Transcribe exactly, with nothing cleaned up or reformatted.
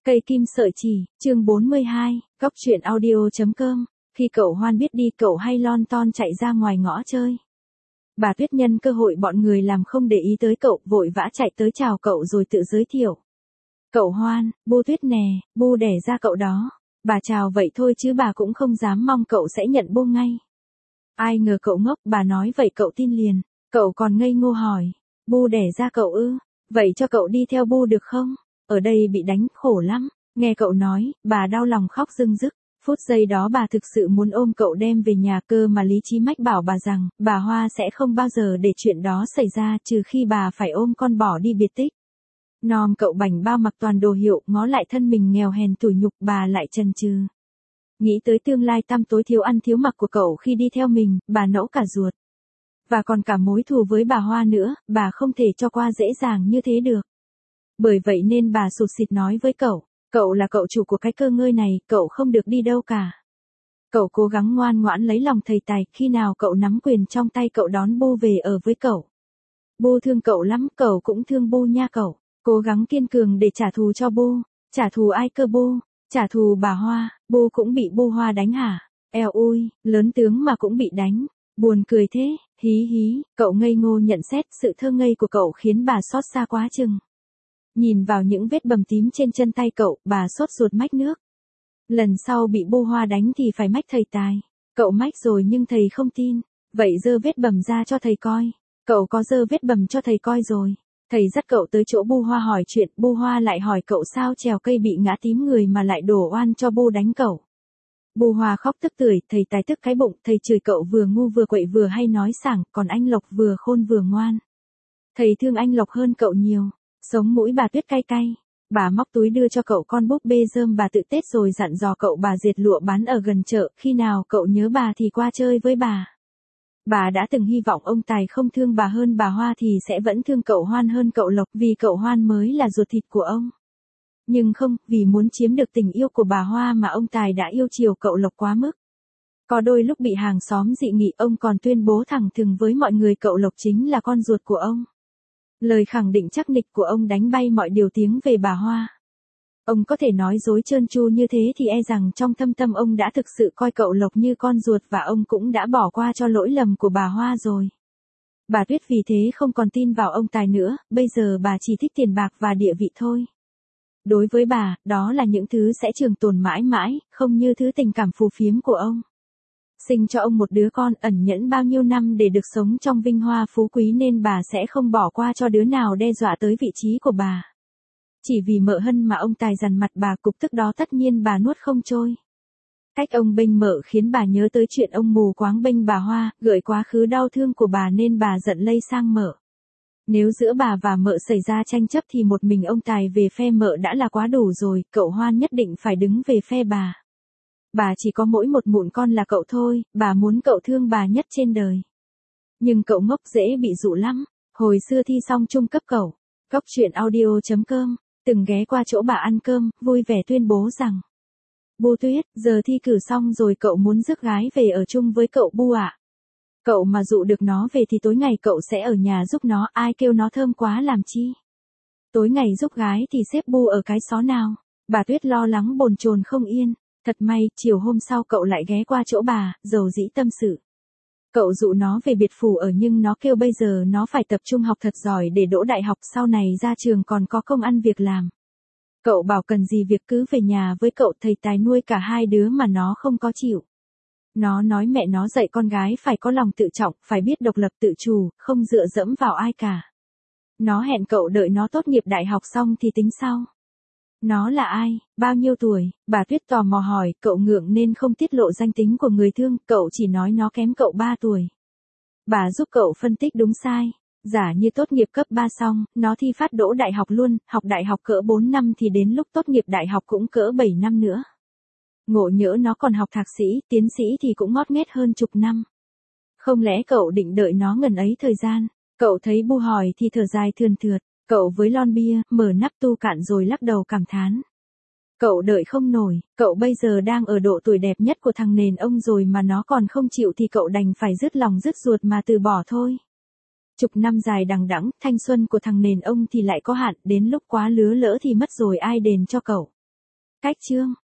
Cây kim sợi chỉ, chương bốn mươi hai, góc truyện audio.com. Khi cậu Hoan biết đi, cậu hay lon ton chạy ra ngoài ngõ chơi. Bà Tuyết nhân cơ hội bọn người làm không để ý tới cậu, vội vã chạy tới chào cậu rồi tự giới thiệu. Cậu Hoan, Bu Tuyết nè, Bu đẻ ra cậu đó. Bà chào vậy thôi chứ bà cũng không dám mong cậu sẽ nhận Bu ngay. Ai ngờ cậu ngốc, bà nói vậy cậu tin liền. Cậu còn ngây ngô hỏi, Bu đẻ ra cậu ư, vậy cho cậu đi theo Bu được không? Ở đây bị đánh khổ lắm. Nghe cậu nói, bà đau lòng khóc rưng rức. Phút giây đó bà thực sự muốn ôm cậu đem về nhà, cơ mà lý trí mách bảo bà rằng, bà Hoa sẽ không bao giờ để chuyện đó xảy ra trừ khi bà phải ôm con bỏ đi biệt tích. Nom cậu bảnh bao mặc toàn đồ hiệu, ngó lại thân mình nghèo hèn tủi nhục, bà lại chần chừ. Nghĩ tới tương lai tăm tối thiếu ăn thiếu mặc của cậu khi đi theo mình, bà nẫu cả ruột. Và còn cả mối thù với bà Hoa nữa, bà không thể cho qua dễ dàng như thế được. Bởi vậy nên bà sụt sịt nói với cậu, cậu là cậu chủ của cái cơ ngơi này, cậu không được đi đâu cả. Cậu cố gắng ngoan ngoãn lấy lòng thầy tài, khi nào cậu nắm quyền trong tay cậu đón Bu về ở với cậu. Bu thương cậu lắm, cậu cũng thương Bu nha cậu. Cố gắng kiên cường để trả thù cho Bu. Trả thù ai cơ Bu? Trả thù bà Hoa. Bu cũng bị Bu Hoa đánh hả? Eo ui, lớn tướng mà cũng bị đánh. Buồn cười thế, hí hí. Cậu ngây ngô nhận xét, sự thơ ngây của cậu khiến bà xót xa quá chừng. Nhìn vào những vết bầm tím trên chân tay cậu, bà sốt ruột mách nước. Lần sau bị Bu Hoa đánh thì phải mách thầy tài. Cậu mách rồi nhưng thầy không tin. Vậy giơ vết bầm ra cho thầy coi. Cậu có giơ vết bầm cho thầy coi rồi. Thầy dắt cậu tới chỗ Bu Hoa hỏi chuyện, Bu Hoa lại hỏi cậu sao trèo cây bị ngã tím người mà lại đổ oan cho Bu đánh cậu. Bu Hoa khóc tức tưởi, thầy tài tức cái bụng, thầy chửi cậu vừa ngu vừa quậy vừa hay nói sảng, còn anh Lộc vừa khôn vừa ngoan. Thầy thương anh Lộc hơn cậu nhiều. Sống mũi bà Tuyết cay cay. Bà móc túi đưa cho cậu con búp bê rơm bà tự tết rồi dặn dò cậu bà diệt lụa bán ở gần chợ, khi nào cậu nhớ bà thì qua chơi với bà. Bà đã từng hy vọng ông Tài không thương bà hơn bà Hoa thì sẽ vẫn thương cậu Hoan hơn cậu Lộc, vì cậu Hoan mới là ruột thịt của ông. Nhưng không, vì muốn chiếm được tình yêu của bà Hoa mà ông Tài đã yêu chiều cậu Lộc quá mức. Có đôi lúc bị hàng xóm dị nghị, ông còn tuyên bố thẳng thừng với mọi người cậu Lộc chính là con ruột của ông. Lời khẳng định chắc nịch của ông đánh bay mọi điều tiếng về bà Hoa. Ông có thể nói dối trơn tru như thế thì e rằng trong thâm tâm ông đã thực sự coi cậu Lộc như con ruột và ông cũng đã bỏ qua cho lỗi lầm của bà Hoa rồi. Bà Tuyết vì thế không còn tin vào ông Tài nữa, bây giờ bà chỉ thích tiền bạc và địa vị thôi. Đối với bà, đó là những thứ sẽ trường tồn mãi mãi, không như thứ tình cảm phù phiếm của ông. Sinh cho ông một đứa con ẩn nhẫn bao nhiêu năm để được sống trong vinh hoa phú quý nên bà sẽ không bỏ qua cho đứa nào đe dọa tới vị trí của bà. Chỉ vì mợ Hân mà ông Tài dằn mặt bà cục tức đó tất nhiên bà nuốt không trôi. Cách ông bênh mợ khiến bà nhớ tới chuyện ông mù quáng bênh bà Hoa, gợi quá khứ đau thương của bà nên bà giận lây sang mợ. Nếu giữa bà và mợ xảy ra tranh chấp thì một mình ông Tài về phe mợ đã là quá đủ rồi, cậu Hoan nhất định phải đứng về phe bà. Bà chỉ có mỗi một mụn con là cậu thôi, bà muốn cậu thương bà nhất trên đời. Nhưng cậu ngốc dễ bị dụ lắm. Hồi xưa thi xong trung cấp cậu, góc truyện audio.com, từng ghé qua chỗ bà ăn cơm, vui vẻ tuyên bố rằng: Bu Tuyết, giờ thi cử xong rồi cậu muốn rước gái về ở chung với cậu Bu ạ. Cậu mà dụ được nó về thì tối ngày cậu sẽ ở nhà giúp nó, ai kêu nó thơm quá làm chi. Tối ngày giúp gái thì xếp Bu ở cái xó nào. Bà Tuyết lo lắng bồn chồn không yên. Thật may, chiều hôm sau cậu lại ghé qua chỗ bà, dầu dĩ tâm sự. Cậu dụ nó về biệt phủ ở nhưng nó kêu bây giờ nó phải tập trung học thật giỏi để đỗ đại học, sau này ra trường còn có công ăn việc làm. Cậu bảo cần gì việc cứ về nhà với cậu, thầy tài nuôi cả hai đứa mà nó không có chịu. Nó nói mẹ nó dạy con gái phải có lòng tự trọng, phải biết độc lập tự chủ, không dựa dẫm vào ai cả. Nó hẹn cậu đợi nó tốt nghiệp đại học xong thì tính sau. Nó là ai, bao nhiêu tuổi? Bà Tuyết tò mò hỏi, cậu ngượng nên không tiết lộ danh tính của người thương, cậu chỉ nói nó kém cậu ba tuổi. Bà giúp cậu phân tích đúng sai. Giả như tốt nghiệp cấp ba xong, nó thi phát đỗ đại học luôn, học đại học cỡ bốn năm thì đến lúc tốt nghiệp đại học cũng cỡ bảy năm nữa. Ngộ nhỡ nó còn học thạc sĩ, tiến sĩ thì cũng ngót nghét hơn chục năm. Không lẽ cậu định đợi nó ngần ấy thời gian? Cậu thấy Bu hỏi thì thở dài thườn thượt. Cậu với lon bia, mở nắp tu cạn rồi lắc đầu cảm thán. Cậu đợi không nổi, cậu bây giờ đang ở độ tuổi đẹp nhất của thằng nền ông rồi mà nó còn không chịu thì cậu đành phải dứt lòng dứt ruột mà từ bỏ thôi. Chục năm dài đằng đẵng, thanh xuân của thằng nền ông thì lại có hạn, đến lúc quá lứa lỡ thì mất rồi ai đền cho cậu. Cách chương